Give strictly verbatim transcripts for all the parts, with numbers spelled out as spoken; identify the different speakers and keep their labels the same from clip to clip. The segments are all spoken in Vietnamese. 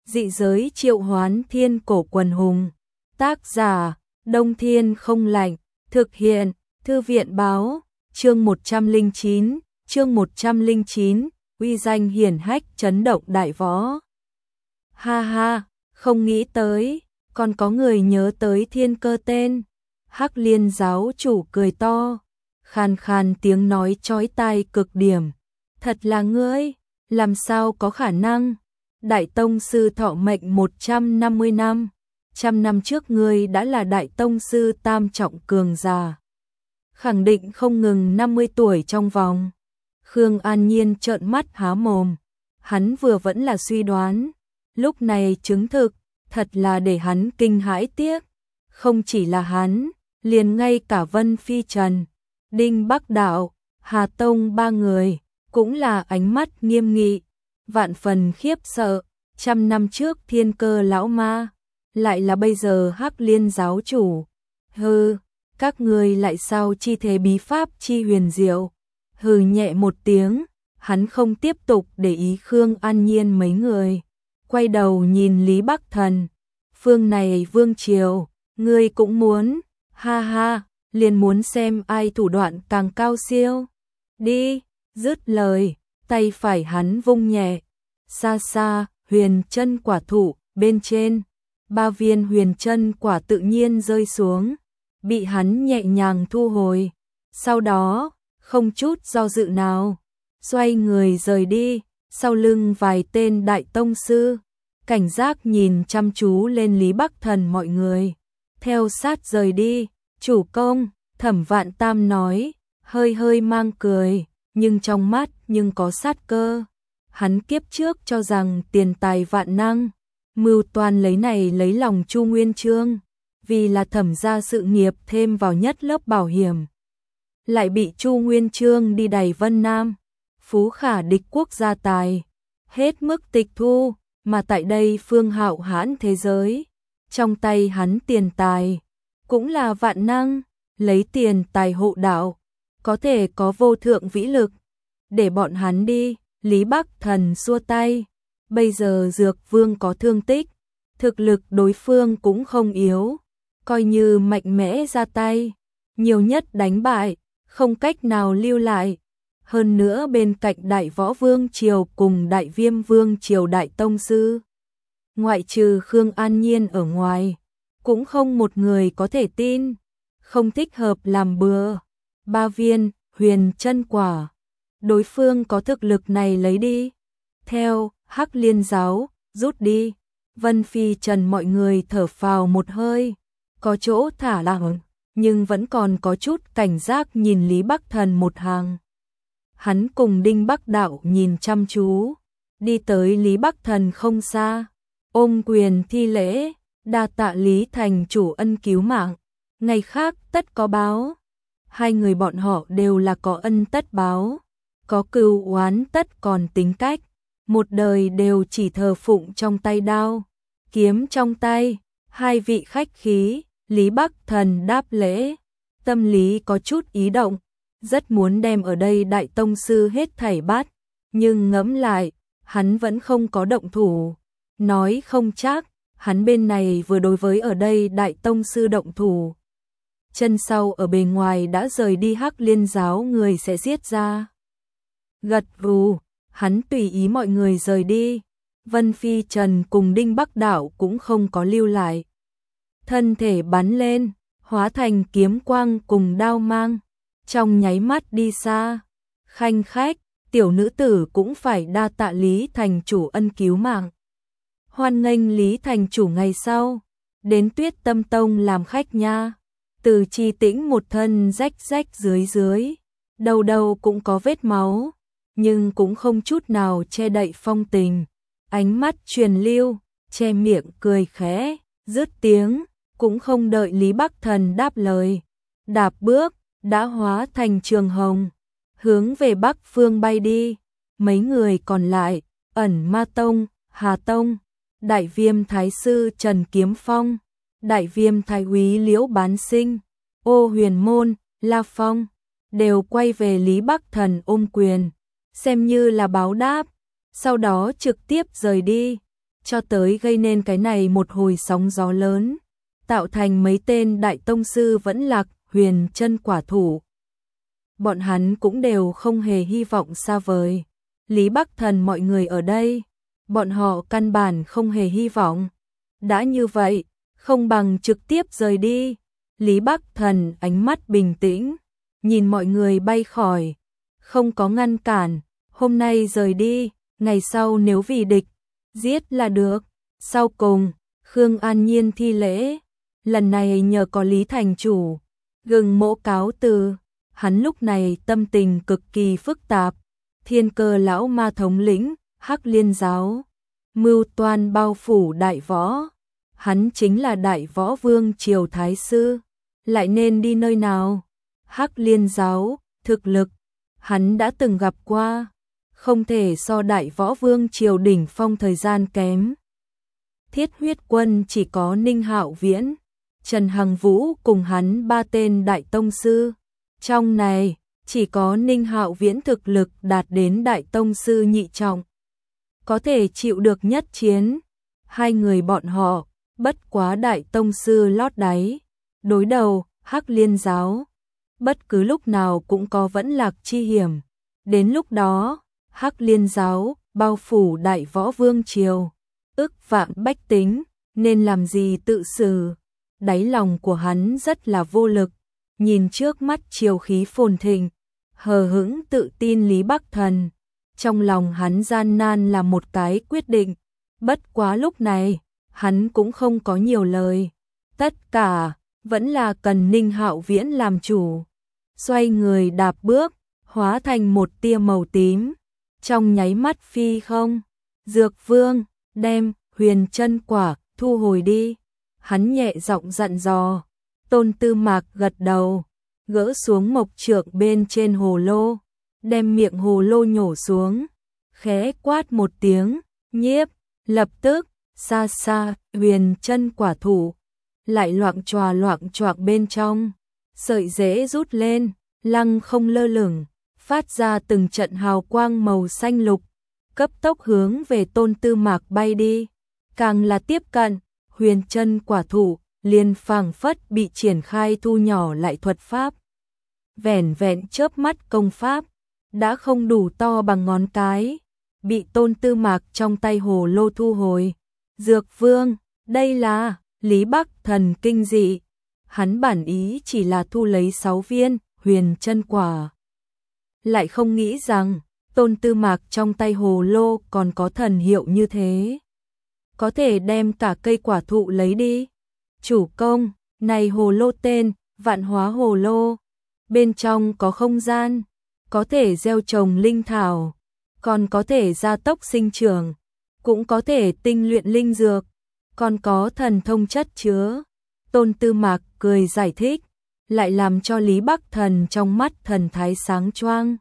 Speaker 1: Dị giới triệu hoán thiên cổ quần hùng. Tác giả, Đông Thiên không lạnh. Thực hiện, Thư viện báo. Chương một trăm lẻ chín, chương một trăm lẻ chín, uy danh hiển hách chấn động đại võ. Ha ha, không nghĩ tới, còn có người nhớ tới thiên cơ tên. Hắc Liên giáo chủ cười to, khàn khàn tiếng nói chói tai cực điểm. Thật là ngươi, làm sao có khả năng? Đại tông sư thọ mệnh một trăm năm mươi năm, trăm năm trước ngươi đã là đại tông sư tam trọng cường giả. Khẳng định không ngừng năm mươi tuổi trong vòng. Khương An Nhiên trợn mắt há mồm, hắn vừa vẫn là suy đoán, lúc này chứng thực, thật là để hắn kinh hãi tiếc. Không chỉ là hắn, liền ngay cả Vân Phi Trần, Đinh Bắc Đạo, Hà Tông ba người, cũng là ánh mắt nghiêm nghị, vạn phần khiếp sợ. Trăm năm trước thiên cơ lão ma, lại là bây giờ Hắc Liên giáo chủ. Hừ, các ngươi lại sao chi thế bí pháp chi huyền diệu. Hừ nhẹ một tiếng, hắn không tiếp tục để ý Khương An Nhiên mấy người, quay đầu nhìn Lý Bắc Thần. Phương này vương triều, ngươi cũng muốn, ha ha, liền muốn xem ai thủ đoạn càng cao siêu. Đi, dứt lời, tay phải hắn vung nhẹ, xa xa, huyền chân quả thụ, bên trên, ba viên huyền chân quả tự nhiên rơi xuống, bị hắn nhẹ nhàng thu hồi. Sau đó, không chút do dự nào, xoay người rời đi, sau lưng vài tên đại tông sư, cảnh giác nhìn chăm chú lên Lý Bắc Thần mọi người, theo sát rời đi. Chủ công, Thẩm Vạn Tam nói, hơi hơi mang cười, nhưng trong mắt nhưng có sát cơ. Hắn kiếp trước cho rằng tiền tài vạn năng, mưu toan lấy này lấy lòng Chu Nguyên Chương, vì là Thẩm gia sự nghiệp thêm vào nhất lớp bảo hiểm. Lại bị Chu Nguyên Chương đi đày Vân Nam, phú khả địch quốc gia tài, hết mức tịch thu, mà tại đây phương hạo hãn thế giới, trong tay hắn tiền tài, cũng là vạn năng, lấy tiền tài hộ đạo, có thể có vô thượng vĩ lực, để bọn hắn đi. Lý Bắc Thần xua tay, bây giờ Dược Vương có thương tích, thực lực đối phương cũng không yếu, coi như mạnh mẽ ra tay, nhiều nhất đánh bại, không cách nào lưu lại. Hơn nữa bên cạnh Đại Võ Vương triều cùng Đại Viêm Vương triều đại tông sư, ngoại trừ Khương An Nhiên ở ngoài, cũng không một người có thể tin, không thích hợp làm bừa. Ba viên huyền chân quả, đối phương có thực lực này lấy đi, theo Hắc Liên giáo rút đi. Vân Phi Trần mọi người thở phào một hơi, có chỗ thả lỏng, nhưng vẫn còn có chút cảnh giác nhìn Lý Bắc Thần một hàng. Hắn cùng Đinh Bắc Đạo nhìn chăm chú, đi tới Lý Bắc Thần không xa, ôm quyền thi lễ, đa tạ Lý thành chủ ân cứu mạng, ngày khác tất có báo. Hai người bọn họ đều là có ân tất báo, có cừu oán tất còn tính cách, một đời đều chỉ thờ phụng trong tay đao, kiếm trong tay. Hai vị khách khí, Lý Bắc Thần đáp lễ, tâm lý có chút ý động, rất muốn đem ở đây đại tông sư hết thảy bắt, nhưng ngẫm lại, hắn vẫn không có động thủ, nói không chắc, hắn bên này vừa đối với ở đây đại tông sư động thủ, chân sau ở bề ngoài đã rời đi Hắc Liên giáo người sẽ giết ra. Gật gù, hắn tùy ý mọi người rời đi, Vân Phi Trần cùng Đinh Bắc Đạo cũng không có lưu lại. Thân thể bắn lên, hóa thành kiếm quang cùng đao mang, trong nháy mắt đi xa. Khanh khách, tiểu nữ tử cũng phải đa tạ Lý thành chủ ân cứu mạng. Hoan nghênh Lý thành chủ ngày sau, đến Tuyết Tâm Tông làm khách nha. Từ Chi Tĩnh một thân rách rách dưới dưới, đầu đầu cũng có vết máu, nhưng cũng không chút nào che đậy phong tình, ánh mắt truyền lưu, che miệng cười khẽ, dứt tiếng, cũng không đợi Lý Bắc Thần đáp lời, đạp bước, đã hóa thành trường hồng, hướng về Bắc phương bay đi. Mấy người còn lại, Ẩn Ma Tông, Hà Tông, Đại Viêm Thái Sư Trần Kiếm Phong, Đại Viêm Thái Úy Liễu Bán Sinh, Ô Huyền Môn, La Phong, đều quay về Lý Bắc Thần ôm quyền, xem như là báo đáp, sau đó trực tiếp rời đi. cho tới gây nên cái này một hồi sóng gió lớn, tạo thành mấy tên đại tông sư vẫn lạc, huyền chân quả thủ. Bọn hắn cũng đều không hề hy vọng xa vời. Lý Bắc Thần mọi người ở đây, bọn họ căn bản không hề hy vọng. Đã như vậy, không bằng trực tiếp rời đi. Lý Bắc Thần ánh mắt bình tĩnh, nhìn mọi người bay khỏi, không có ngăn cản, hôm nay rời đi, ngày sau nếu vì địch, giết là được. Sau cùng, Khương An Nhiên thi lễ, lần này nhờ có Lý thành chủ, gừng mỗ cáo từ. Hắn lúc này tâm tình cực kỳ phức tạp, Thiên Cơ lão ma thống lĩnh, Hắc Liên giáo, mưu toan bao phủ đại võ, hắn chính là đại võ vương triều thái sư, lại nên đi nơi nào? Hắc Liên giáo, thực lực, hắn đã từng gặp qua, không thể so đại võ vương triều đỉnh phong thời gian kém. Thiết huyết quân chỉ có Ninh Hạo Viễn, Trần Hằng Vũ cùng hắn ba tên đại tông sư. Trong này, chỉ có Ninh Hạo Viễn thực lực đạt đến đại tông sư nhị trọng. Có thể chịu được nhất chiến. Hai người bọn họ, bất quá đại tông sư lót đáy. Đối đầu, Hắc Liên giáo. Bất cứ lúc nào cũng có vẫn lạc chi hiểm. Đến lúc đó, Hắc Liên giáo, bao phủ đại võ vương triều. Ức vạn bách tính, nên làm gì tự xử. Đáy lòng của hắn rất là vô lực. Nhìn trước mắt triều khí phồn thịnh, hờ hững tự tin Lý Bắc Thần, trong lòng hắn gian nan là một cái quyết định, bất quá lúc này, hắn cũng không có nhiều lời, tất cả vẫn là cần Ninh Hạo Viễn làm chủ. Xoay người đạp bước, hóa thành một tia màu tím, trong nháy mắt phi không. Dược Vương, đem huyền chân quả thu hồi đi. Hắn nhẹ giọng dặn dò. Tôn Tư Mạc gật đầu, gỡ xuống mộc trượng bên trên hồ lô, đem miệng hồ lô nhổ xuống, khẽ quát một tiếng, nhiếp, lập tức, xa xa, huyền chân quả thủ, lại loạng choà loạng choạc bên trong, sợi rễ rút lên, lăng không lơ lửng, phát ra từng trận hào quang màu xanh lục, cấp tốc hướng về Tôn Tư Mạc bay đi, càng là tiếp cận, huyền chân quả thủ liền phảng phất bị triển khai thu nhỏ lại thuật pháp. Vẻn vẹn chớp mắt công pháp, đã không đủ to bằng ngón cái, bị Tôn Tư Mạc trong tay hồ lô thu hồi. Dược Vương, đây là, Lý Bắc Thần kinh dị, hắn bản ý chỉ là thu lấy sáu viên, huyền chân quả. Lại không nghĩ rằng, Tôn Tư Mạc trong tay hồ lô còn có thần hiệu như thế. Có thể đem cả cây quả thụ lấy đi. Chủ công, này hồ lô tên, vạn hóa hồ lô. Bên trong có không gian, có thể gieo trồng linh thảo, còn có thể gia tốc sinh trưởng, cũng có thể tinh luyện linh dược, còn có thần thông chất chứa. Tôn Tư Mạc cười giải thích, lại làm cho Lý Bắc Thần trong mắt thần thái sáng choang.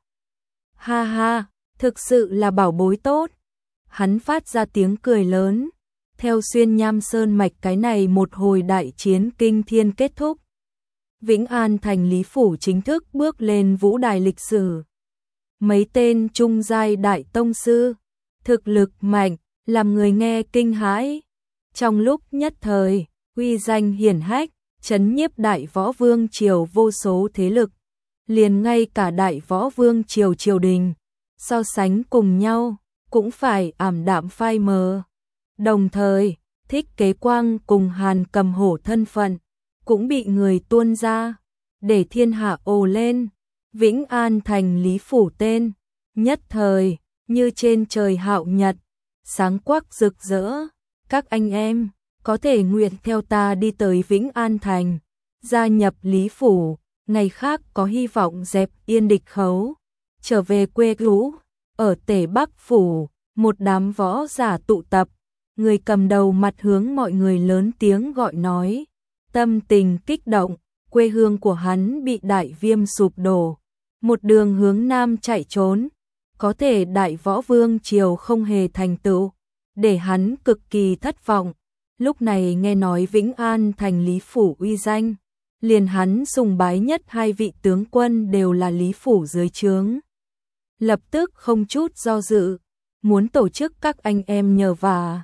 Speaker 1: Ha ha, thực sự là bảo bối tốt. Hắn phát ra tiếng cười lớn. Theo xuyên nham sơn mạch cái này một hồi đại chiến kinh thiên kết thúc. Vĩnh An thành Lý Phủ chính thức bước lên vũ đài lịch sử. Mấy tên trung giai đại tông sư, thực lực mạnh, làm người nghe kinh hãi. Trong lúc nhất thời, uy danh hiển hách, chấn nhiếp đại võ vương triều vô số thế lực. Liền ngay cả đại võ vương triều triều đình, so sánh cùng nhau, cũng phải ảm đạm phai mờ. Đồng thời, Thích Kế Quang cùng Hàn Cầm Hổ thân phận, cũng bị người tuôn ra, để thiên hạ ồ lên. Vĩnh An thành Lý Phủ tên, nhất thời, như trên trời hạo nhật, sáng quắc rực rỡ. Các anh em, có thể nguyện theo ta đi tới Vĩnh An thành, gia nhập Lý Phủ, ngày khác có hy vọng dẹp yên địch khấu, trở về quê cũ. Ở Tề Bắc Phủ, một đám võ giả tụ tập, người cầm đầu mặt hướng mọi người lớn tiếng gọi nói, tâm tình kích động, quê hương của hắn bị đại viêm sụp đổ, một đường hướng nam chạy trốn, có thể đại võ vương triều không hề thành tựu, để hắn cực kỳ thất vọng. Lúc này nghe nói Vĩnh An thành Lý Phủ uy danh, liền hắn sùng bái nhất hai vị tướng quân đều là Lý Phủ dưới trướng. Lập tức không chút do dự, muốn tổ chức các anh em nhờ vả.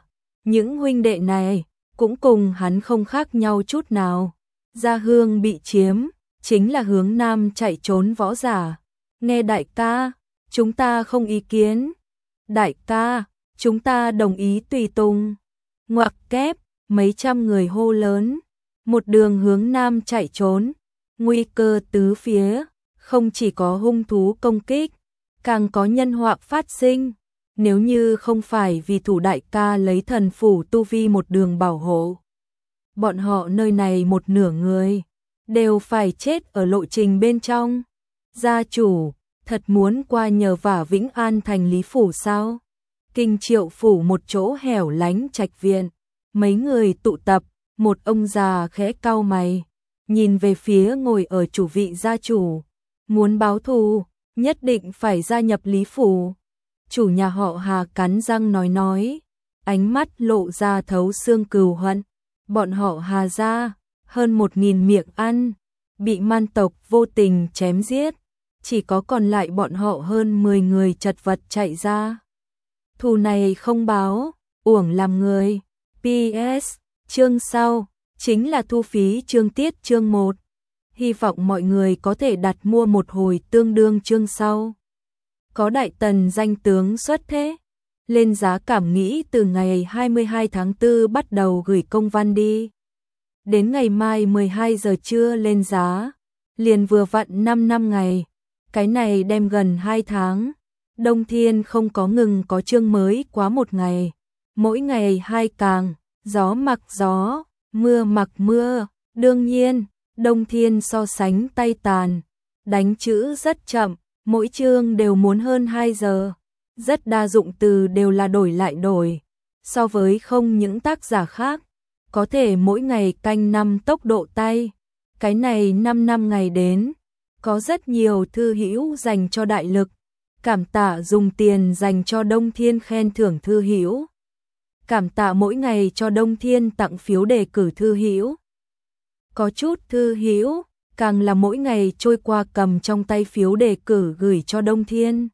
Speaker 1: Những huynh đệ này cũng cùng hắn không khác nhau chút nào. Gia Hương bị chiếm, chính là hướng nam chạy trốn võ giả. Nghe đại ca, chúng ta không ý kiến. Đại ca, chúng ta đồng ý tùy tùng. Ngoặc kép, mấy trăm người hô lớn. Một đường hướng nam chạy trốn. Nguy cơ tứ phía, không chỉ có hung thú công kích, càng có nhân họa phát sinh. Nếu như không phải vì thủ đại ca lấy thần phủ tu vi một đường bảo hộ, bọn họ nơi này một nửa người đều phải chết ở lộ trình bên trong. Gia chủ, thật muốn qua nhờ vả Vĩnh An thành Lý phủ sao? Kinh Triệu phủ một chỗ hẻo lánh trạch viện, mấy người tụ tập, một ông già khẽ cau mày, nhìn về phía ngồi ở chủ vị gia chủ, muốn báo thù, nhất định phải gia nhập Lý phủ. Chủ nhà họ Hà cắn răng nói nói, ánh mắt lộ ra thấu xương cừu hận. Bọn họ Hà gia, hơn một nghìn miệng ăn, bị man tộc vô tình chém giết, chỉ có còn lại bọn họ hơn mười người chật vật chạy ra. Thù này không báo, uổng làm người. pê ét, chương sau, chính là thu phí chương tiết chương một. Hy vọng mọi người có thể đặt mua một hồi tương đương chương sau. Có đại tần danh tướng xuất thế, lên giá cảm nghĩ từ ngày hai mươi hai tháng tư bắt đầu gửi công văn đi. Đến ngày mai mười hai giờ trưa lên giá, liền vừa vặn năm năm ngày, cái này đem gần hai tháng. Đông Thiên không có ngừng có chương mới quá một ngày, mỗi ngày hai càng, gió mặc gió, mưa mặc mưa, đương nhiên, Đông Thiên so sánh tay tàn, đánh chữ rất chậm, mỗi chương đều muốn hơn hai giờ, rất đa dụng từ đều là đổi lại đổi, so với không những tác giả khác, có thể mỗi ngày canh năm tốc độ tay, cái này năm năm ngày đến, có rất nhiều thư hữu dành cho đại lực, cảm tạ dùng tiền dành cho Đông Thiên khen thưởng thư hữu, cảm tạ mỗi ngày cho Đông Thiên tặng phiếu đề cử thư hữu. Có chút thư hữu, càng là mỗi ngày trôi qua cầm trong tay phiếu đề cử gửi cho Đông Thiên.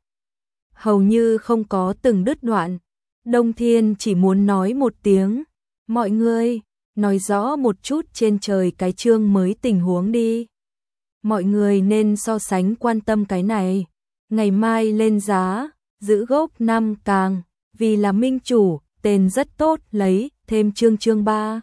Speaker 1: Hầu như không có từng đứt đoạn, Đông Thiên chỉ muốn nói một tiếng, mọi người, nói rõ một chút trên trời cái chương mới tình huống đi. Mọi người nên so sánh quan tâm cái này, ngày mai lên giá, giữ gốc năm càng, vì là minh chủ, tên rất tốt lấy, thêm chương chương ba.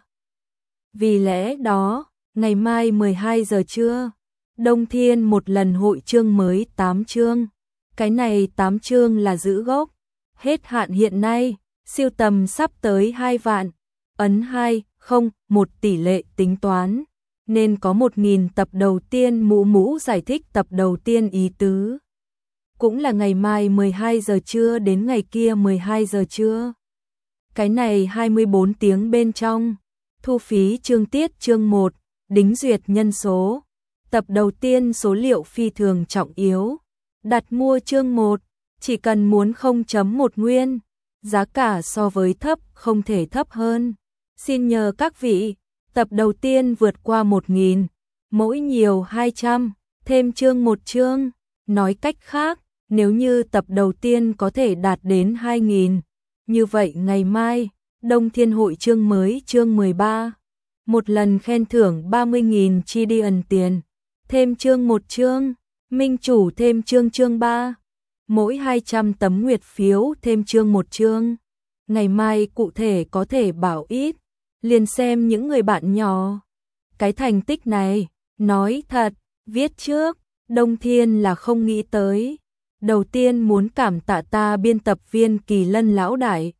Speaker 1: Vì lẽ đó, ngày mai mười hai giờ trưa, Đông Thiên một lần hội chương mới tám chương. Cái này tám chương là giữ gốc, hết hạn hiện nay, siêu tầm sắp tới hai vạn, ấn hai, không, một tỷ lệ tính toán, nên có một nghìn tập đầu tiên mũ mũ giải thích tập đầu tiên ý tứ. Cũng là ngày mai mười hai giờ trưa đến ngày kia mười hai giờ trưa. Cái này hai mươi bốn tiếng bên trong, thu phí chương tiết chương một, đính duyệt nhân số. Tập đầu tiên số liệu phi thường trọng yếu. Đặt mua chương một, chỉ cần muốn không chấm một nguyên, giá cả so với thấp không thể thấp hơn. Xin nhờ các vị, tập đầu tiên vượt qua một nghìn, mỗi nhiều hai trăm, thêm chương một chương. Nói cách khác, nếu như tập đầu tiên có thể đạt đến hai nghìn, như vậy ngày mai, Đông Thiên hội chương mới chương mười ba, một lần khen thưởng ba mươi nghìn chi đi ẩn tiền, thêm chương một chương, minh chủ thêm chương chương ba, mỗi hai trăm tấm nguyệt phiếu thêm chương một chương. Ngày mai cụ thể có thể bảo ít, liền xem những người bạn nhỏ. Cái thành tích này, nói thật, viết trước, Đông Thiên là không nghĩ tới. Đầu tiên muốn cảm tạ ta biên tập viên Kỳ Lân lão đại.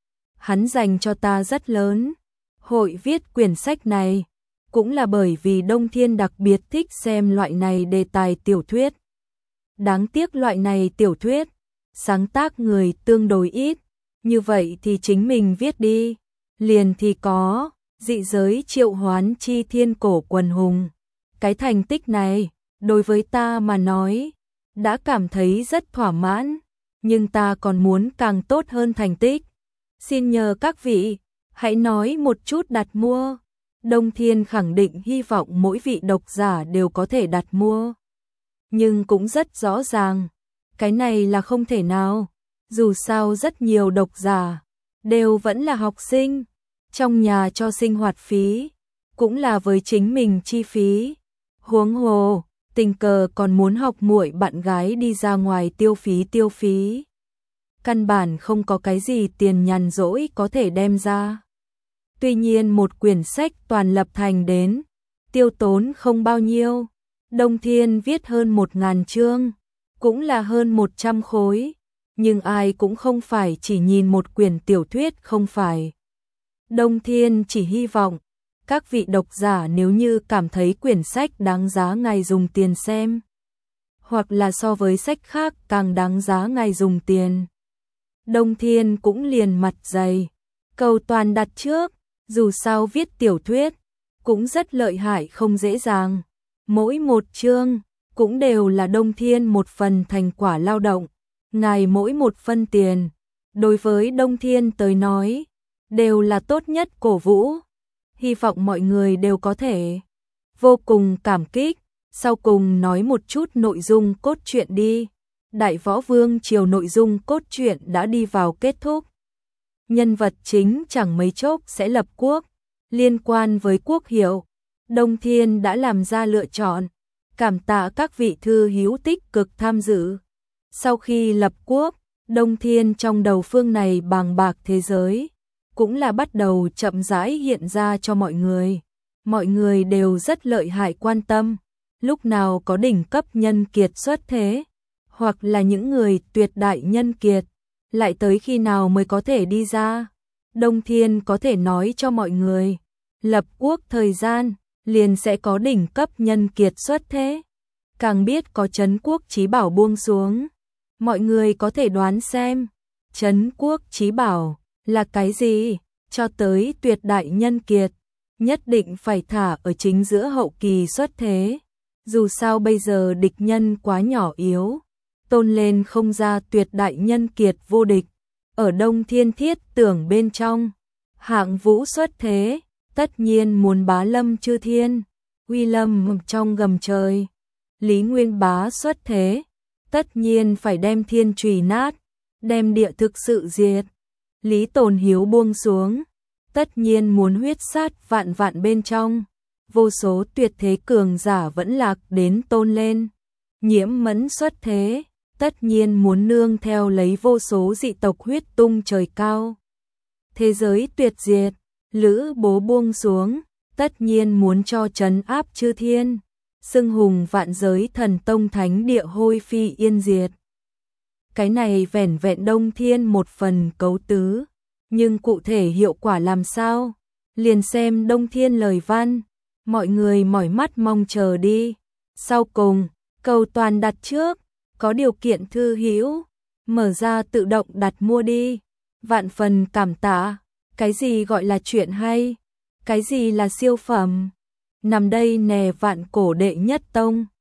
Speaker 1: Hắn dành cho ta rất lớn. Hội viết quyển sách này, cũng là bởi vì Đông Thiên đặc biệt thích xem loại này đề tài tiểu thuyết. Đáng tiếc loại này tiểu thuyết, sáng tác người tương đối ít, như vậy thì chính mình viết đi. Liền thì có, dị giới triệu hoán chi thiên cổ quần hùng. Cái thành tích này, đối với ta mà nói, đã cảm thấy rất thỏa mãn, nhưng ta còn muốn càng tốt hơn thành tích. Xin nhờ các vị, hãy nói một chút đặt mua. Đông Thiên khẳng định hy vọng mỗi vị độc giả đều có thể đặt mua. Nhưng cũng rất rõ ràng, cái này là không thể nào. Dù sao rất nhiều độc giả, đều vẫn là học sinh, trong nhà cho sinh hoạt phí, cũng là với chính mình chi phí. Huống hồ, tình cờ còn muốn học muội bạn gái đi ra ngoài tiêu phí tiêu phí. Căn bản không có cái gì tiền nhàn rỗi có thể đem ra. Tuy nhiên một quyển sách toàn lập thành đến, tiêu tốn không bao nhiêu. Đông Thiên viết hơn một ngàn chương, cũng là hơn một trăm khối, nhưng ai cũng không phải chỉ nhìn một quyển tiểu thuyết không phải. Đông Thiên chỉ hy vọng, các vị độc giả nếu như cảm thấy quyển sách đáng giá ngài dùng tiền xem, hoặc là so với sách khác càng đáng giá ngài dùng tiền. Đông Thiên cũng liền mặt dày, cầu toàn đặt trước, dù sao viết tiểu thuyết, cũng rất lợi hại không dễ dàng. Mỗi một chương, cũng đều là Đông Thiên một phần thành quả lao động, ngài mỗi một phân tiền, đối với Đông Thiên tới nói, đều là tốt nhất cổ vũ. Hy vọng mọi người đều có thể vô cùng cảm kích. Sau cùng nói một chút nội dung cốt truyện đi. Đại Võ Vương Triều nội dung cốt truyện đã đi vào kết thúc. Nhân vật chính chẳng mấy chốc sẽ lập quốc, liên quan với quốc hiệu, Đông Thiên đã làm ra lựa chọn, cảm tạ các vị thư hữu tích cực tham dự. Sau khi lập quốc, Đông Thiên trong đầu phương này bàng bạc thế giới, cũng là bắt đầu chậm rãi hiện ra cho mọi người. Mọi người đều rất lợi hại quan tâm, lúc nào có đỉnh cấp nhân kiệt xuất thế, hoặc là những người tuyệt đại nhân kiệt, lại tới khi nào mới có thể đi ra. Đông Thiên có thể nói cho mọi người, lập quốc thời gian, liền sẽ có đỉnh cấp nhân kiệt xuất thế. Càng biết có Trấn Quốc Chí Bảo buông xuống. Mọi người có thể đoán xem, Trấn Quốc Chí Bảo là cái gì? Cho tới tuyệt đại nhân kiệt, nhất định phải thả ở chính giữa hậu kỳ xuất thế. Dù sao bây giờ địch nhân quá nhỏ yếu, tôn lên không ra tuyệt đại nhân kiệt vô địch. Ở Đông Thiên thiết tưởng bên trong, hạng vũ xuất thế, tất nhiên muốn bá lâm chư thiên, uy lâm trong gầm trời. Lý Nguyên Bá xuất thế, tất nhiên phải đem thiên trùy nát, đem địa thực sự diệt. Lý Tồn Hiếu buông xuống, tất nhiên muốn huyết sát vạn vạn bên trong. Vô số tuyệt thế cường giả vẫn lạc đến tôn lên. Nhiễm Mẫn xuất thế, tất nhiên muốn nương theo lấy vô số dị tộc huyết tung trời cao. Thế giới tuyệt diệt, Lữ Bố buông xuống, tất nhiên muốn cho trấn áp chư thiên. Xưng hùng vạn giới thần tông thánh địa hôi phi yên diệt. Cái này vẻn vẹn Đông Thiên một phần cấu tứ, nhưng cụ thể hiệu quả làm sao? Liền xem Đông Thiên lời văn, mọi người mỏi mắt mong chờ đi. Sau cùng, cầu toàn đặt trước, có điều kiện thư hữu, mở ra tự động đặt mua đi. Vạn phần cảm tạ, cái gì gọi là chuyện hay, cái gì là siêu phẩm. Nằm đây nè vạn cổ đệ nhất tông.